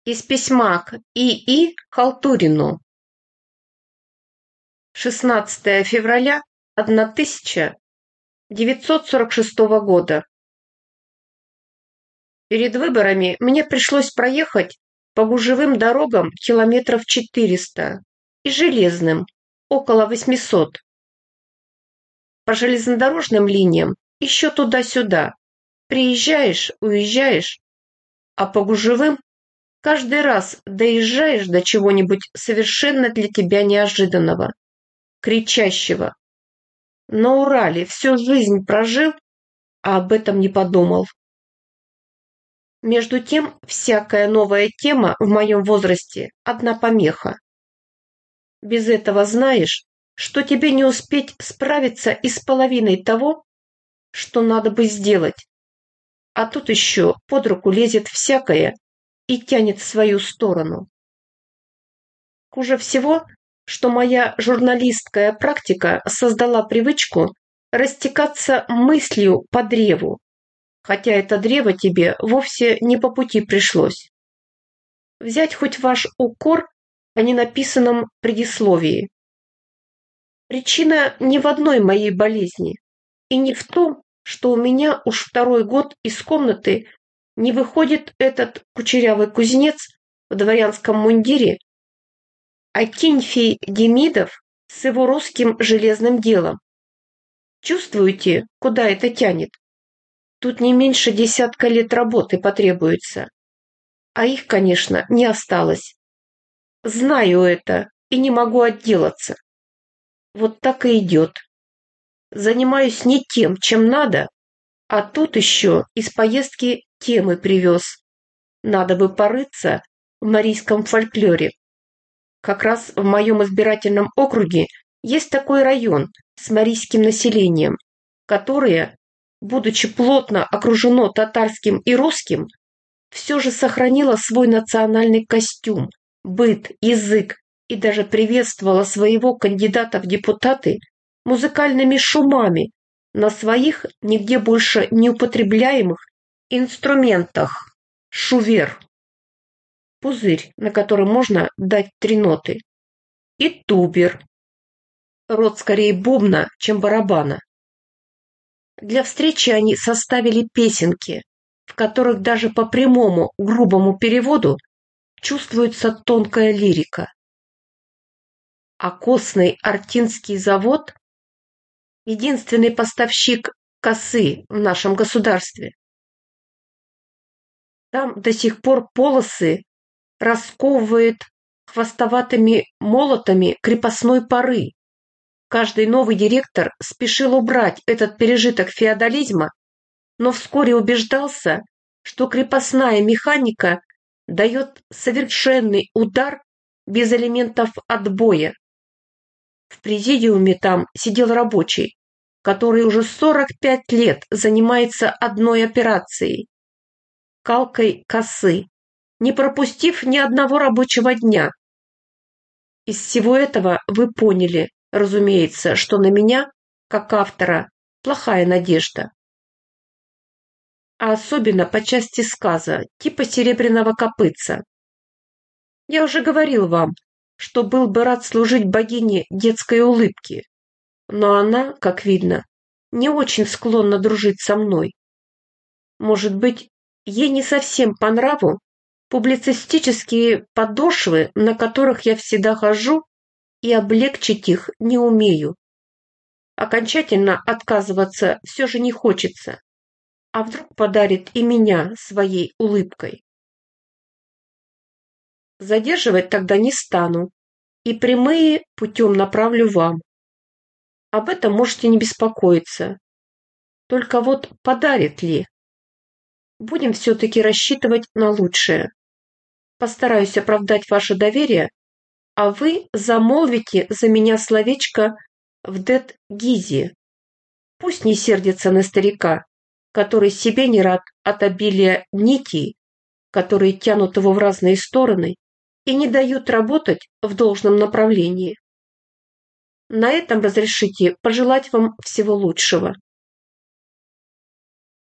Из письма к И.И. Халтурину. 16 февраля 1946 года. Перед выборами мне пришлось проехать по гужевым дорогам километров 400 и железным около 800. По железнодорожным линиям еще туда-сюда. Приезжаешь, уезжаешь, а по гужевым каждый раз доезжаешь до чего-нибудь совершенно для тебя неожиданного, кричащего. На Урале всю жизнь прожил, а об этом не подумал. Между тем, всякая новая тема в моем возрасте – одна помеха. Без этого знаешь, что тебе не успеть справиться и с половиной того, что надо бы сделать. А тут еще под руку лезет всякое и тянет в свою сторону. Хуже всего, что моя журналистская практика создала привычку растекаться мыслью по древу, хотя это древо тебе вовсе не по пути пришлось. Взять хоть ваш укор о ненаписанном предисловии. Причина не в одной моей болезни и не в том, что у меня уж второй год из комнаты не выходит этот кучерявый кузнец в дворянском мундире, Акинфий Демидов с его русским железным делом. Чувствуете, куда это тянет? Тут не меньше 10 лет работы потребуется. А их, конечно, не осталось. Знаю это и не могу отделаться. Вот так и идет. Занимаюсь не тем, чем надо, а тут еще из поездки темы привез. Надо бы порыться в марийском фольклоре. Как раз в моем избирательном округе есть такой район с марийским населением, которое, будучи плотно окружено татарским и русским, все же сохранило свой национальный костюм, быт, язык и даже приветствовало своего кандидата в депутаты музыкальными шумами на своих нигде больше не употребляемых инструментах. Шувер. Пузырь, на котором можно дать 3 ноты. И тубер. Род скорее бубна, чем барабана. Для встречи они составили песенки, в которых даже по прямому грубому переводу чувствуется тонкая лирика. А Костный Артинский завод – единственный поставщик косы в нашем государстве. Там до сих пор полосы расковывает хвостоватыми молотами крепостной поры. Каждый новый директор спешил убрать этот пережиток феодализма, но вскоре убеждался, что крепостная механика дает совершенный удар без элементов отбоя. В президиуме там сидел рабочий, который уже 45 лет занимается одной операцией – калкой косы, не пропустив ни одного рабочего дня. Из всего этого вы поняли, разумеется, что на меня, как автора, плохая надежда. А особенно по части сказа, типа «Серебряного копытца». Я уже говорил вам, что был бы рад служить богине детской улыбки, но она, как видно, не очень склонна дружить со мной. Может быть, ей не совсем по нраву публицистические подошвы, на которых я всегда хожу, и облегчить их не умею. Окончательно отказываться все же не хочется, а вдруг подарит и меня своей улыбкой. Задерживать тогда не стану, и прямые путем направлю вам. Об этом можете не беспокоиться. Только вот подарит ли? Будем все-таки рассчитывать на лучшее. Постараюсь оправдать ваше доверие, а вы замолвите за меня словечко в дет Гизе. Пусть не сердится на старика, который себе не рад от обилия нитей, которые тянут его в разные стороны и не дают работать в должном направлении. На этом разрешите пожелать вам всего лучшего.